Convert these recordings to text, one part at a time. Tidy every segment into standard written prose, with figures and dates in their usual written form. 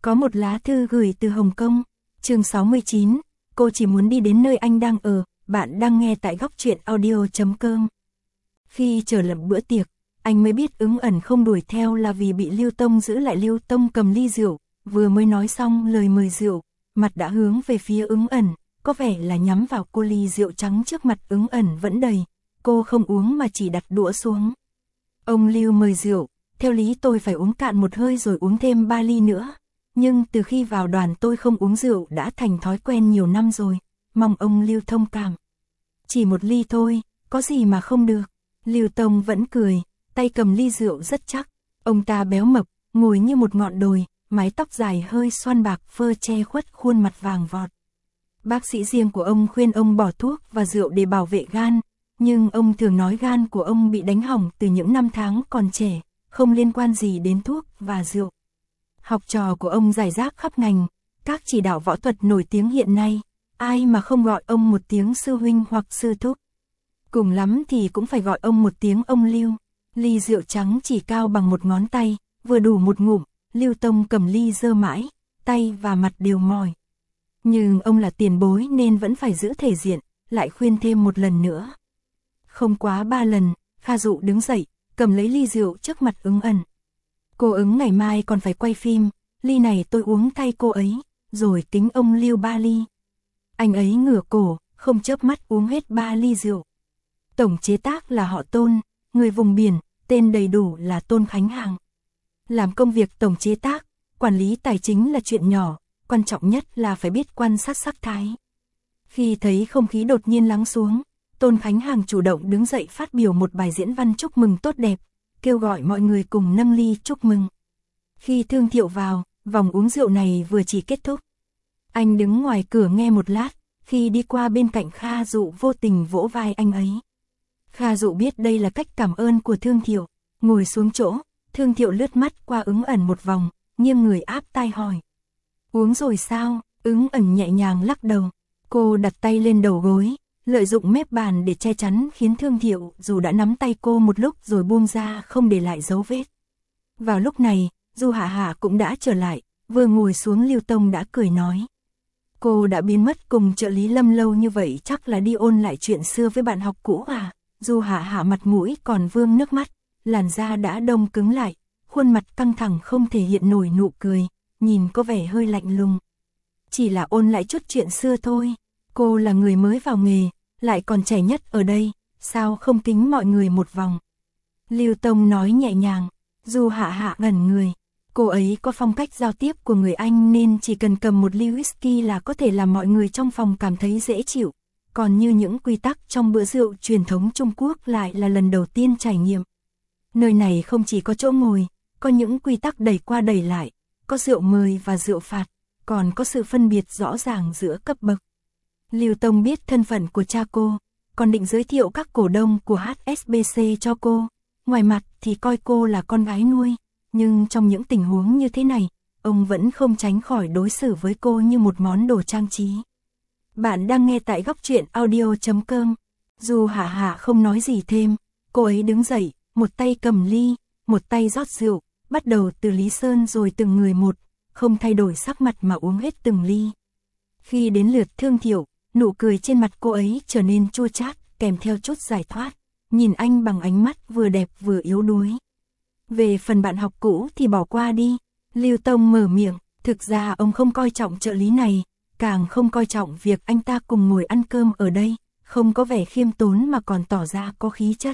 Có một lá thư gửi từ Hồng Kông. Chương 69, cô chỉ muốn đi đến nơi anh đang ở. Bạn đang nghe tại góc truyện audio.com. Khi chờ lập bữa tiệc, anh mới biết Ứng Ẩn không đuổi theo là vì bị Lưu Tông giữ lại. Lưu Tông cầm ly rượu, vừa mới nói xong lời mời rượu, mặt đã hướng về phía Ứng Ẩn, có vẻ là nhắm vào cô. Ly rượu trắng trước mặt Ứng Ẩn vẫn đầy, cô không uống mà chỉ đặt đũa xuống. Ông Lưu mời rượu, theo lý tôi phải uống cạn một hơi rồi uống thêm 3 ly nữa. Nhưng từ khi vào đoàn tôi không uống rượu đã thành thói quen nhiều năm rồi, mong ông Lưu thông cảm. Chỉ một ly thôi, có gì mà không được. Lưu Tông vẫn cười, tay cầm ly rượu rất chắc. Ông ta béo mập, ngồi như một ngọn đồi, mái tóc dài hơi xoăn bạc phơ che khuất khuôn mặt vàng vọt. Bác sĩ riêng của ông khuyên ông bỏ thuốc và rượu để bảo vệ gan, nhưng ông thường nói gan của ông bị đánh hỏng từ những năm tháng còn trẻ, không liên quan gì đến thuốc và rượu. Học trò của ông rải rác khắp ngành, các chỉ đạo võ thuật nổi tiếng hiện nay, ai mà không gọi ông một tiếng sư huynh hoặc sư thúc. Cùng lắm thì cũng phải gọi ông một tiếng ông Lưu. Ly rượu trắng chỉ cao bằng một ngón tay, vừa đủ một ngụm. Lưu Tông cầm ly giơ mãi, tay và mặt đều mỏi. Nhưng ông là tiền bối nên vẫn phải giữ thể diện, lại khuyên thêm một lần nữa. Không quá 3 lần, Kha Dụ đứng dậy, cầm lấy ly rượu trước mặt Ứng Ẩn. Cô Ứng ngày mai còn phải quay phim, ly này tôi uống thay cô ấy, rồi kính ông Lưu 3 ly. Anh ấy ngửa cổ, không chớp mắt uống hết 3 ly rượu. Tổng chế tác là họ Tôn, người vùng biển, tên đầy đủ là Tôn Khánh Hàng. Làm công việc tổng chế tác, quản lý tài chính là chuyện nhỏ, quan trọng nhất là phải biết quan sát sắc thái. Khi thấy không khí đột nhiên lắng xuống, Tôn Khánh Hàng chủ động đứng dậy phát biểu một bài diễn văn chúc mừng tốt đẹp, kêu gọi mọi người cùng nâng ly chúc mừng. Khi Thương Thiệu vào, vòng uống rượu này vừa chỉ kết thúc. Anh đứng ngoài cửa nghe một lát, khi đi qua bên cạnh Kha Dụ vô tình vỗ vai anh ấy. Kha Dụ biết đây là cách cảm ơn của Thương Thiệu, ngồi xuống chỗ, Thương Thiệu lướt mắt qua Ứng Ẩn một vòng, nghiêng người áp tai hỏi. Uống rồi sao? Ứng Ẩn nhẹ nhàng lắc đầu, cô đặt tay lên đầu gối, lợi dụng mép bàn để che chắn khiến Thương Thiệu dù đã nắm tay cô một lúc rồi buông ra không để lại dấu vết. Vào lúc này, Du Hạ Hạ cũng đã trở lại, vừa ngồi xuống Lưu Tông đã cười nói. Cô đã biến mất cùng trợ lý Lâm lâu như vậy chắc là đi ôn lại chuyện xưa với bạn học cũ à? Du Hạ Hạ mặt mũi còn vương nước mắt, làn da đã đông cứng lại, khuôn mặt căng thẳng không thể hiện nổi nụ cười, nhìn có vẻ hơi lạnh lùng. Chỉ là ôn lại chút chuyện xưa thôi, cô là người mới vào nghề, lại còn trẻ nhất ở đây, sao không kính mọi người một vòng? Lưu Tông nói nhẹ nhàng. Du Hạ Hạ ngẩn người, cô ấy có phong cách giao tiếp của người Anh nên chỉ cần cầm một ly whisky là có thể làm mọi người trong phòng cảm thấy dễ chịu, còn như những quy tắc trong bữa rượu truyền thống Trung Quốc lại là lần đầu tiên trải nghiệm. Nơi này không chỉ có chỗ ngồi, có những quy tắc đẩy qua đẩy lại, có rượu mời và rượu phạt, còn có sự phân biệt rõ ràng giữa cấp bậc. Lưu Tông biết thân phận của cha cô, còn định giới thiệu các cổ đông của HSBC cho cô. Ngoài mặt thì coi cô là con gái nuôi, nhưng trong những tình huống như thế này, ông vẫn không tránh khỏi đối xử với cô như một món đồ trang trí. Bạn đang nghe tại góc truyện audio.com. Du Hạ Hạ không nói gì thêm, cô ấy đứng dậy, một tay cầm ly, một tay rót rượu, bắt đầu từ Lý Sơn rồi từng người một, không thay đổi sắc mặt mà uống hết từng ly. Khi đến lượt Thương Thiệu, nụ cười trên mặt cô ấy trở nên chua chát, kèm theo chút giải thoát, nhìn anh bằng ánh mắt vừa đẹp vừa yếu đuối. Về phần bạn học cũ thì bỏ qua đi, Lưu Tông mở miệng, thực ra ông không coi trọng trợ lý này, càng không coi trọng việc anh ta cùng ngồi ăn cơm ở đây, không có vẻ khiêm tốn mà còn tỏ ra có khí chất.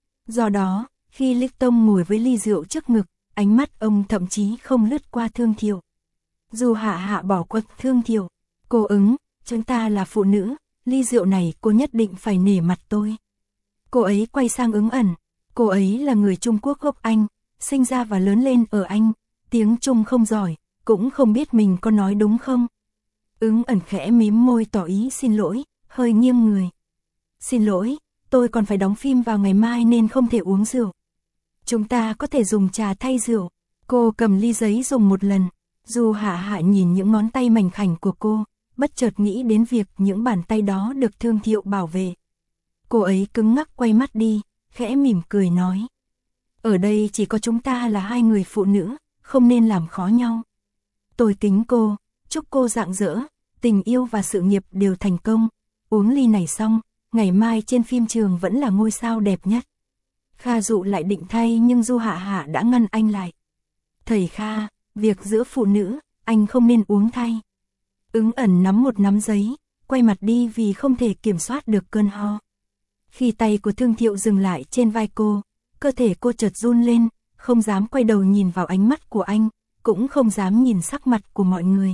Do đó, khi Lưu Tông ngồi với ly rượu trước ngực, ánh mắt ông thậm chí không lướt qua Thương Thiệu. Du Hạ Hạ bỏ qua Thương Thiệu, cô Ứng, chúng ta là phụ nữ, ly rượu này cô nhất định phải nể mặt tôi. Cô ấy quay sang Ứng Ẩn, cô ấy là người Trung Quốc gốc Anh, sinh ra và lớn lên ở Anh, tiếng Trung không giỏi, cũng không biết mình có nói đúng không. Ứng Ẩn khẽ mím môi tỏ ý xin lỗi, hơi nghiêng người. Xin lỗi, tôi còn phải đóng phim vào ngày mai nên không thể uống rượu. Chúng ta có thể dùng trà thay rượu. Cô cầm ly giấy dùng một lần. Du Hạ Hạ nhìn những ngón tay mảnh khảnh của cô, bất chợt nghĩ đến việc những bàn tay đó được Thương Thiệu bảo vệ. Cô ấy cứng ngắc quay mắt đi, khẽ mỉm cười nói. Ở đây chỉ có chúng ta là hai người phụ nữ, không nên làm khó nhau. Tôi kính cô, chúc cô rạng rỡ, tình yêu và sự nghiệp đều thành công. Uống ly này xong, ngày mai trên phim trường vẫn là ngôi sao đẹp nhất. Kha Dụ lại định thay nhưng Du Hạ Hạ đã ngăn anh lại. Thầy Kha, việc giữa phụ nữ, anh không nên uống thay. Ứng Ẩn nắm một nắm giấy, quay mặt đi vì không thể kiểm soát được cơn ho. Khi tay của Thương Thiệu dừng lại trên vai cô, cơ thể cô chợt run lên, không dám quay đầu nhìn vào ánh mắt của anh, cũng không dám nhìn sắc mặt của mọi người.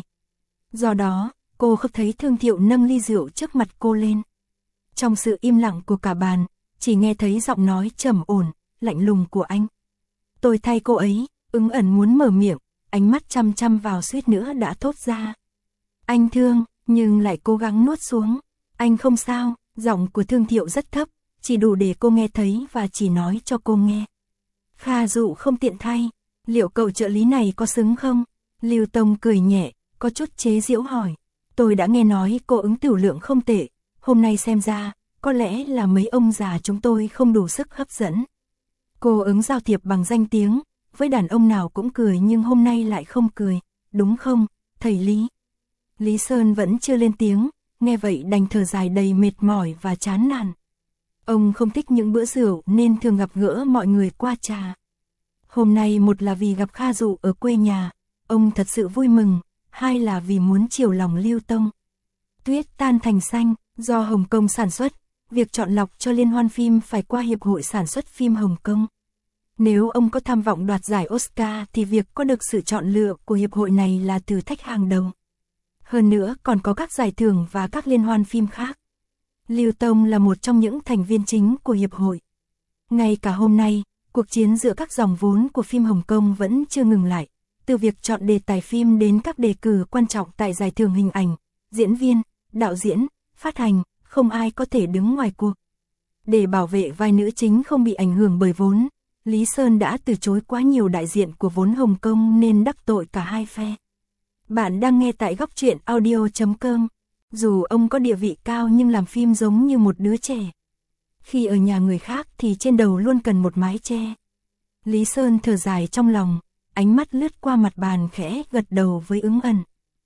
Do đó, cô không thấy Thương Thiệu nâng ly rượu trước mặt cô lên. Trong sự im lặng của cả bàn, chỉ nghe thấy giọng nói trầm ổn, lạnh lùng của anh. Tôi thay cô ấy. Ứng Ẩn muốn mở miệng, ánh mắt chăm chăm vào suýt nữa đã thốt ra. Anh Thương, nhưng lại cố gắng nuốt xuống. Anh không sao, giọng của Thương Thiệu rất thấp, chỉ đủ để cô nghe thấy và chỉ nói cho cô nghe. Kha Dụ không tiện thay, liệu cậu trợ lý này có xứng không? Lưu Tông cười nhẹ, có chút chế giễu hỏi. Tôi đã nghe nói cô Ứng tiểu lượng không tệ, hôm nay xem ra, có lẽ là mấy ông già chúng tôi không đủ sức hấp dẫn. Cô Ứng giao thiệp bằng danh tiếng, với đàn ông nào cũng cười nhưng hôm nay lại không cười, đúng không, thầy Lý? Lý Sơn vẫn chưa lên tiếng, nghe vậy đành thở dài đầy mệt mỏi và chán nản. Ông không thích những bữa rượu nên thường gặp gỡ mọi người qua trà. Hôm nay một là vì gặp Kha Dụ ở quê nhà, ông thật sự vui mừng, hai là vì muốn chiều lòng Lưu Tông. Tuyết tan thành xanh, do Hồng Kông sản xuất, việc chọn lọc cho liên hoan phim phải qua Hiệp hội Sản xuất phim Hồng Kông. Nếu ông có tham vọng đoạt giải Oscar thì việc có được sự chọn lựa của hiệp hội này là thử thách hàng đầu. Hơn nữa còn có các giải thưởng và các liên hoan phim khác. Lưu Tông là một trong những thành viên chính của hiệp hội. Ngay cả hôm nay, cuộc chiến giữa các dòng vốn của phim Hồng Kông vẫn chưa ngừng lại. Từ việc chọn đề tài phim đến các đề cử quan trọng tại giải thưởng hình ảnh, diễn viên, đạo diễn, phát hành, không ai có thể đứng ngoài cuộc. Để bảo vệ vai nữ chính không bị ảnh hưởng bởi vốn, Lý Sơn đã từ chối quá nhiều đại diện của vốn Hồng Kông nên đắc tội cả hai phe. Bạn đang nghe tại góc truyện audio.com. Dù ông có địa vị cao nhưng làm phim giống như một đứa trẻ. Khi ở nhà người khác thì trên đầu luôn cần một mái che. Lý Sơn thở dài trong lòng, ánh mắt lướt qua mặt bàn khẽ gật đầu với Ứng Ẩn.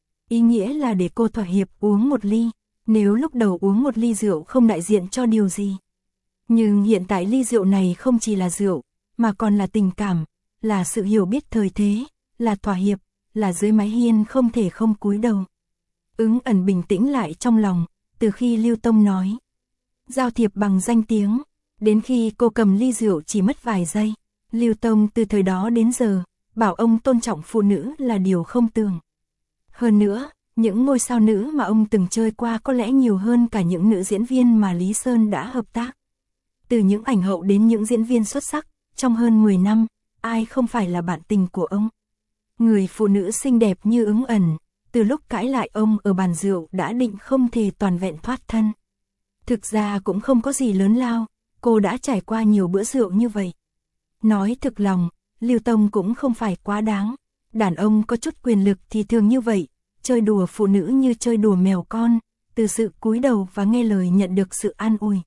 Ý nghĩa là để cô thỏa hiệp uống một ly, nếu lúc đầu uống một ly rượu không đại diện cho điều gì. Nhưng hiện tại ly rượu này không chỉ là rượu, mà còn là tình cảm, là sự hiểu biết thời thế, là thỏa hiệp, là dưới mái hiên không thể không cúi đầu. Ứng Ẩn bình tĩnh lại trong lòng, từ khi Lưu Tông nói. Giao thiệp bằng danh tiếng, đến khi cô cầm ly rượu chỉ mất vài giây. Lưu Tông từ thời đó đến giờ, bảo ông tôn trọng phụ nữ là điều không tưởng. Hơn nữa, những ngôi sao nữ mà ông từng chơi qua có lẽ nhiều hơn cả những nữ diễn viên mà Lý Sơn đã hợp tác. Từ những ảnh hậu đến những diễn viên xuất sắc, trong hơn 10 năm, ai không phải là bạn tình của ông. Người phụ nữ xinh đẹp như Ứng Ẩn, từ lúc cãi lại ông ở bàn rượu đã định không thể toàn vẹn thoát thân. Thực ra cũng không có gì lớn lao, cô đã trải qua nhiều bữa rượu như vậy. Nói thực lòng, Lưu Tông cũng không phải quá đáng. Đàn ông có chút quyền lực thì thường như vậy, chơi đùa phụ nữ như chơi đùa mèo con, từ sự cúi đầu và nghe lời nhận được sự an ủi.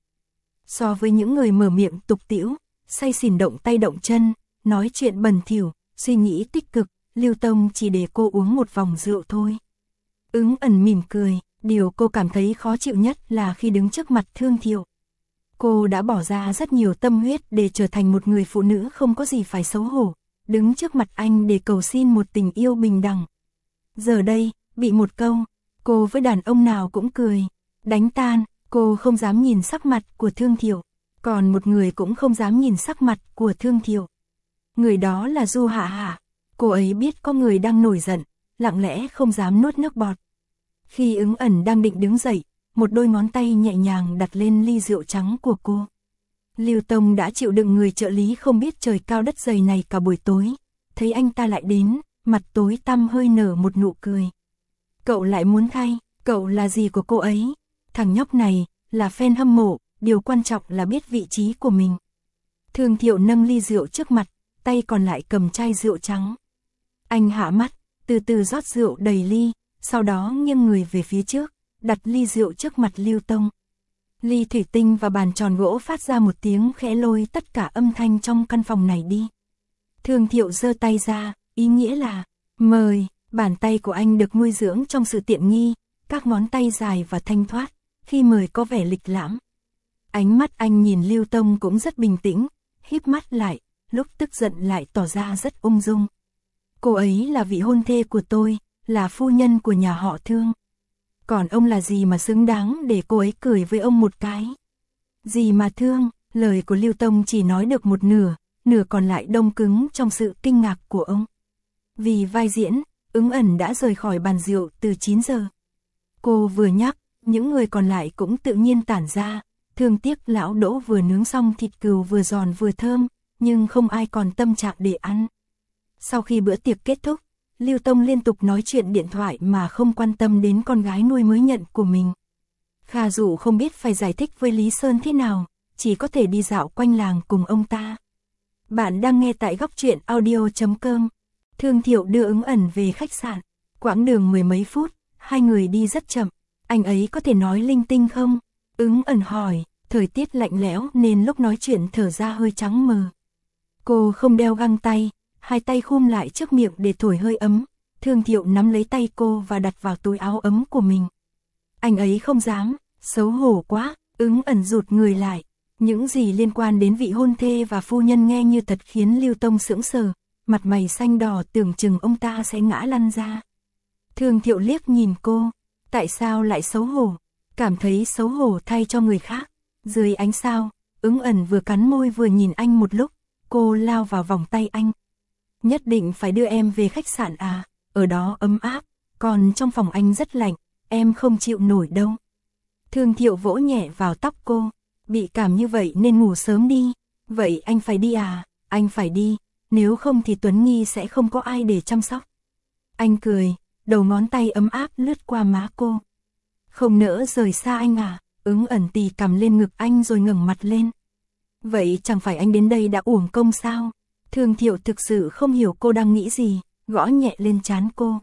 So với những người mở miệng tục tĩu, say xỉn động tay động chân, nói chuyện bẩn thỉu, suy nghĩ tích cực, Lưu Tông chỉ để cô uống một vòng rượu thôi. Ứng Ẩn mỉm cười, điều cô cảm thấy khó chịu nhất là khi đứng trước mặt Thương Thiệu. Cô đã bỏ ra rất nhiều tâm huyết để trở thành một người phụ nữ không có gì phải xấu hổ, đứng trước mặt anh để cầu xin một tình yêu bình đẳng. Giờ đây, bị một câu, cô với đàn ông nào cũng cười, đánh tan, cô không dám nhìn sắc mặt của Thương Thiệu, còn một người cũng không dám nhìn sắc mặt của Thương Thiệu. Người đó là Du Hạ Hạ, cô ấy biết có người đang nổi giận, lặng lẽ không dám nuốt nước bọt. Khi Ứng Ẩn đang định đứng dậy, một đôi ngón tay nhẹ nhàng đặt lên ly rượu trắng của cô. Lưu Tông đã chịu đựng người trợ lý không biết trời cao đất dày này cả buổi tối, thấy anh ta lại đến, mặt tối tăm hơi nở một nụ cười. Cậu lại muốn thay, cậu là gì của cô ấy? Thằng nhóc này, là fan hâm mộ, điều quan trọng là biết vị trí của mình. Thương Thiệu nâng ly rượu trước mặt, tay còn lại cầm chai rượu trắng. Anh hạ mắt, từ từ rót rượu đầy ly, sau đó nghiêng người về phía trước, đặt ly rượu trước mặt Lưu Tông. Ly thủy tinh và bàn tròn gỗ phát ra một tiếng khẽ lôi tất cả âm thanh trong căn phòng này đi. Thương Thiệu giơ tay ra, ý nghĩa là, mời, Bàn tay của anh được nuôi dưỡng trong sự tiện nghi, các ngón tay dài và thanh thoát, khi mời có vẻ lịch lãm. Ánh mắt anh nhìn Lưu Tông cũng rất bình tĩnh, híp mắt lại, lúc tức giận lại tỏ ra rất ung dung. Cô ấy là vị hôn thê của tôi, là phu nhân của nhà họ Thương. Còn ông là gì mà xứng đáng để cô ấy cười với ông một cái? Gì mà Thương, lời của Lưu Tông chỉ nói được một nửa, nửa còn lại đông cứng trong sự kinh ngạc của ông. Vì vai diễn, Ứng Ẩn đã rời khỏi bàn rượu từ 9 giờ. Cô vừa nhắc, những người còn lại cũng tự nhiên tản ra, thương tiếc lão Đỗ vừa nướng xong thịt cừu vừa giòn vừa thơm, nhưng không ai còn tâm trạng để ăn. Sau khi bữa tiệc kết thúc, Lưu Tông liên tục nói chuyện điện thoại mà không quan tâm đến con gái nuôi mới nhận của mình. Kha Dụ không biết phải giải thích với Lý Sơn thế nào, chỉ có thể đi dạo quanh làng cùng ông ta. Bạn đang nghe tại góc truyện audio.com. Thương Thiệu đưa Ứng Ẩn về khách sạn, quãng đường 10 mấy phút, hai người đi rất chậm. Anh ấy có thể nói linh tinh không? Ứng Ẩn hỏi, thời tiết lạnh lẽo nên lúc nói chuyện thở ra hơi trắng mờ. Cô không đeo găng tay, hai tay khum lại trước miệng để thổi hơi ấm. Thương Thiệu nắm lấy tay cô và đặt vào túi áo ấm của mình. Anh ấy không dám, xấu hổ quá. Ứng Ẩn rụt người lại. Những gì liên quan đến vị hôn thê và phu nhân nghe như thật khiến Lưu Tông sững sờ, mặt mày xanh đỏ tưởng chừng ông ta sẽ ngã lăn ra. Thương Thiệu liếc nhìn cô, tại sao lại xấu hổ? Cảm thấy xấu hổ thay cho người khác. Dưới ánh sao, Ứng Ẩn vừa cắn môi vừa nhìn anh một lúc, cô lao vào vòng tay anh. Nhất định phải đưa em về khách sạn à, ở đó ấm áp, còn trong phòng anh rất lạnh, em không chịu nổi đâu. Thương Thiệu vỗ nhẹ vào tóc cô, bị cảm như vậy nên ngủ sớm đi. Vậy anh phải đi à? Anh phải đi, nếu không thì Tuấn Nghi sẽ không có ai để chăm sóc. Anh cười, đầu ngón tay ấm áp lướt qua má cô. Không nỡ rời xa anh à? Ứng Ẩn tì cằm lên ngực anh rồi ngẩng mặt lên. Vậy chẳng phải anh đến đây đã uổng công sao? Thương Thiệu thực sự không hiểu cô đang nghĩ gì, gõ nhẹ lên trán cô.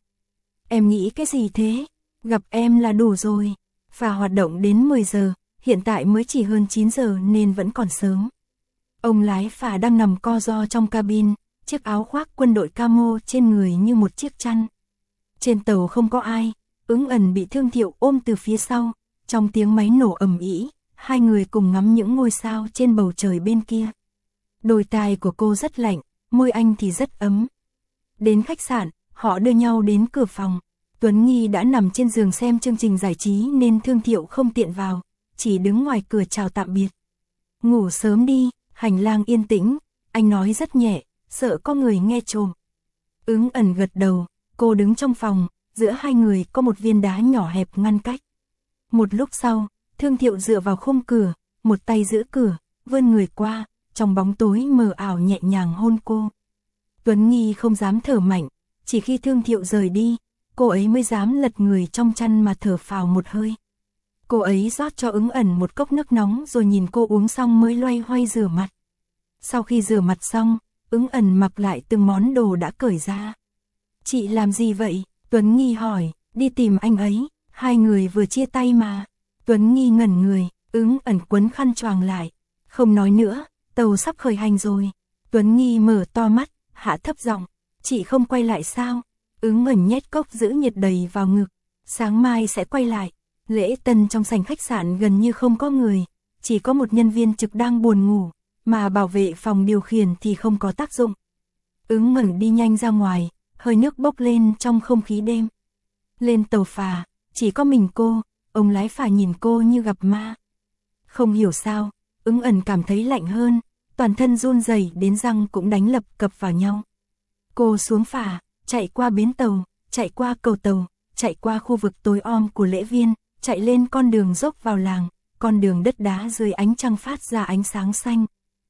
Em nghĩ cái gì thế? Gặp em là đủ rồi. Phà hoạt động đến 10 giờ, hiện tại mới chỉ hơn 9 giờ nên vẫn còn sớm. Ông lái phà đang nằm co ro trong cabin, chiếc áo khoác quân đội camo trên người như một chiếc chăn. Trên tàu không có ai, Ứng Ẩn bị Thương Thiệu ôm từ phía sau, trong tiếng máy nổ ầm ĩ, hai người cùng ngắm những ngôi sao trên bầu trời bên kia. Đôi tai của cô rất lạnh, môi anh thì rất ấm. Đến khách sạn, họ đưa nhau đến cửa phòng. Tuấn Nghi đã nằm trên giường xem chương trình giải trí nên Thương Thiệu không tiện vào, chỉ đứng ngoài cửa chào tạm biệt. Ngủ sớm đi, hành lang yên tĩnh, anh nói rất nhẹ, sợ có người nghe trộm. Ứng Ẩn gật đầu, cô đứng trong phòng, giữa hai người có một viên đá nhỏ hẹp ngăn cách. Một lúc sau, Thương Thiệu dựa vào khung cửa, một tay giữ cửa, vươn người qua, trong bóng tối mờ ảo nhẹ nhàng hôn cô. Tuấn Nghi không dám thở mạnh, chỉ khi Thương Thiệu rời đi, cô ấy mới dám lật người trong chăn mà thở phào một hơi. Cô ấy rót cho Ứng Ẩn một cốc nước nóng rồi nhìn cô uống xong mới loay hoay rửa mặt. Sau khi rửa mặt xong, Ứng Ẩn mặc lại từng món đồ đã cởi ra. Chị làm gì vậy? Tuấn Nghi hỏi, đi tìm anh ấy, hai người vừa chia tay mà. Tuấn Nghi ngẩn người, Ứng Ẩn quấn khăn choàng lại, không nói nữa, tàu sắp khởi hành rồi. Tuấn Nghi mở to mắt, hạ thấp giọng, chị không quay lại sao? Ứng Ẩn nhét cốc giữ nhiệt đầy vào ngực, sáng mai sẽ quay lại. Lễ tân trong sảnh khách sạn gần như không có người, chỉ có một nhân viên trực đang buồn ngủ, mà bảo vệ phòng điều khiển thì không có tác dụng. Ứng Ẩn đi nhanh ra ngoài, hơi nước bốc lên trong không khí đêm. Lên tàu phà, chỉ có mình cô, ông lái phà nhìn cô như gặp ma. Không hiểu sao, Ứng Ẩn cảm thấy lạnh hơn, toàn thân run rẩy đến răng cũng đánh lập cập vào nhau. Cô xuống phà, chạy qua bến tàu, chạy qua cầu tàu, chạy qua khu vực tối om của lễ viên, chạy lên con đường dốc vào làng, con đường đất đá dưới ánh trăng phát ra ánh sáng xanh.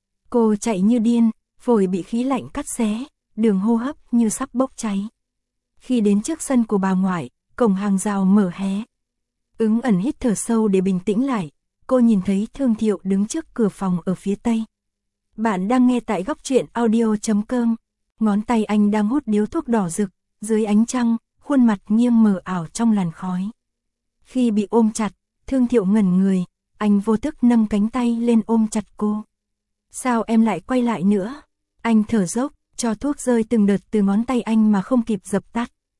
Cô chạy như điên, phổi bị khí lạnh cắt xé, đường hô hấp như sắp bốc cháy. Khi đến trước sân của bà ngoại, cổng hàng rào mở hé. Ứng Ẩn hít thở sâu để bình tĩnh lại, cô nhìn thấy Thương Thiệu đứng trước cửa phòng ở phía tây. Bạn đang nghe tại góc truyện audio.com, ngón tay anh đang hút điếu thuốc đỏ rực, dưới ánh trăng, khuôn mặt nghiêng mờ ảo trong làn khói. Khi bị ôm chặt, Thương Thiệu ngẩn người, anh vô thức nâng cánh tay lên ôm chặt cô. Sao em lại quay lại nữa? Anh thở dốc, cho thuốc rơi từng đợt từ ngón tay anh mà không kịp dập tắt.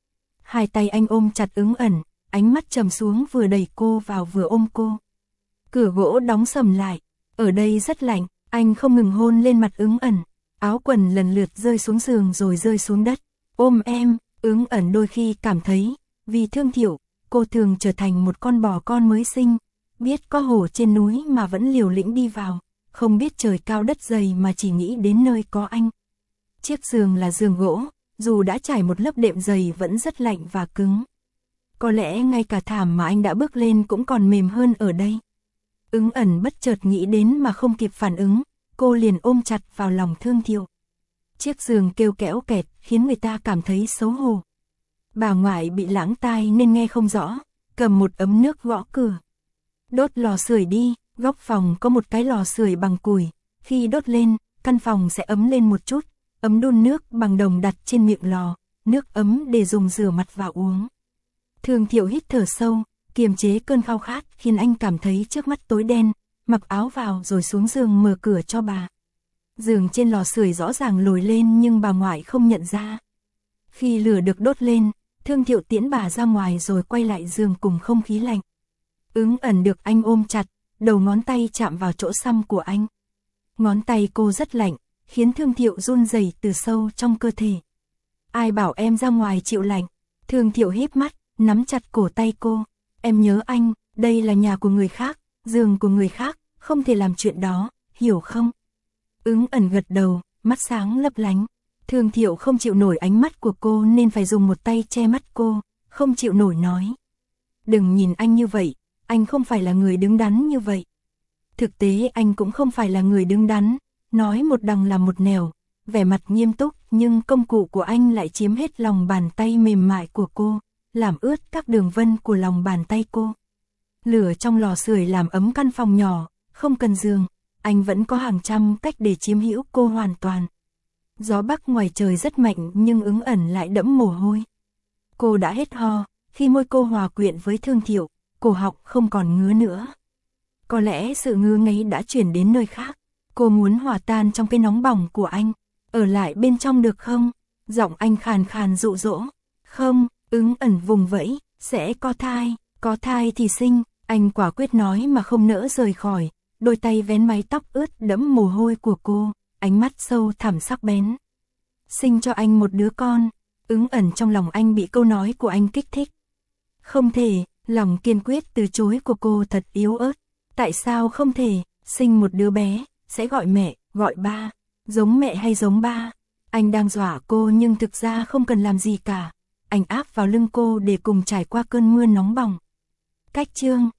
Hai tay anh ôm chặt Ứng Ẩn, ánh mắt trầm xuống vừa đẩy cô vào vừa ôm cô. Cửa gỗ đóng sầm lại, ở đây rất lạnh, anh không ngừng hôn lên mặt Ứng Ẩn, áo quần lần lượt rơi xuống giường rồi rơi xuống đất. Ôm em, Ứng Ẩn đôi khi cảm thấy, vì Thương Thiệu, cô thường trở thành một con bò con mới sinh, biết có hổ trên núi mà vẫn liều lĩnh đi vào, không biết trời cao đất dày mà chỉ nghĩ đến nơi có anh. Chiếc giường là giường gỗ, dù đã trải một lớp đệm dày vẫn rất lạnh và cứng. Có lẽ ngay cả thảm mà anh đã bước lên cũng còn mềm hơn ở đây. Ứng Ẩn bất chợt nghĩ đến mà không kịp phản ứng, cô liền ôm chặt vào lòng Thương Thiệu. Chiếc giường kêu kẽo kẹt khiến người ta cảm thấy xấu hổ. Bà ngoại bị lãng tai nên nghe không rõ, cầm một ấm nước gõ cửa. Đốt lò sưởi đi, góc phòng có một cái lò sưởi bằng củi, khi đốt lên, căn phòng sẽ ấm lên một chút. Ấm đun nước bằng đồng đặt trên miệng lò, nước ấm để dùng rửa mặt và uống. Thương Thiệu hít thở sâu, kiềm chế cơn khao khát khiến anh cảm thấy trước mắt tối đen, mặc áo vào rồi xuống giường mở cửa cho bà. Giường trên lò sưởi rõ ràng lồi lên nhưng bà ngoại không nhận ra. Khi lửa được đốt lên, Thương Thiệu tiễn bà ra ngoài rồi quay lại giường cùng không khí lạnh. Ứng Ẩn được anh ôm chặt, đầu ngón tay chạm vào chỗ xăm của anh. Ngón tay cô rất lạnh, khiến Thương Thiệu run rẩy từ sâu trong cơ thể. Ai bảo em ra ngoài chịu lạnh? Thương Thiệu híp mắt, nắm chặt cổ tay cô. Em nhớ anh, đây là nhà của người khác, giường của người khác, không thể làm chuyện đó, hiểu không? Ứng Ẩn gật đầu, mắt sáng lấp lánh. Thương Thiệu không chịu nổi ánh mắt của cô nên phải dùng một tay che mắt cô, không chịu nổi nói. Đừng nhìn anh như vậy, anh không phải là người đứng đắn như vậy. Thực tế anh cũng không phải là người đứng đắn, nói một đằng làm một nẻo, vẻ mặt nghiêm túc nhưng công cụ của anh lại chiếm hết lòng bàn tay mềm mại của cô, làm ướt các đường vân của lòng bàn tay cô. Lửa trong lò sưởi làm ấm căn phòng nhỏ, không cần giường, anh vẫn có hàng trăm cách để chiếm hữu cô hoàn toàn. Gió bắc ngoài trời rất mạnh nhưng Ứng Ẩn lại đẫm mồ hôi. Cô đã hết ho, khi môi cô hòa quyện với Thương Thiệu, cổ họng không còn ngứa nữa. Có lẽ sự ngứa ngáy đã chuyển đến nơi khác. Cô muốn hòa tan trong cái nóng bỏng của anh. Ở lại bên trong được không? Giọng anh khàn khàn dụ dỗ. Không, Ứng Ẩn vùng vẫy, sẽ có thai thì sinh. Anh quả quyết nói mà không nỡ rời khỏi. Đôi tay vén mái tóc ướt đẫm mồ hôi của cô, ánh mắt sâu thẳm sắc bén. Sinh cho anh một đứa con. Ứng Ẩn trong lòng anh bị câu nói của anh kích thích. Không thể, lòng kiên quyết từ chối của cô thật yếu ớt. Tại sao không thể, sinh một đứa bé, sẽ gọi mẹ, gọi ba, giống mẹ hay giống ba. Anh đang dọa cô nhưng thực ra không cần làm gì cả. Anh áp vào lưng cô để cùng trải qua cơn mưa nóng bỏng. Cách chương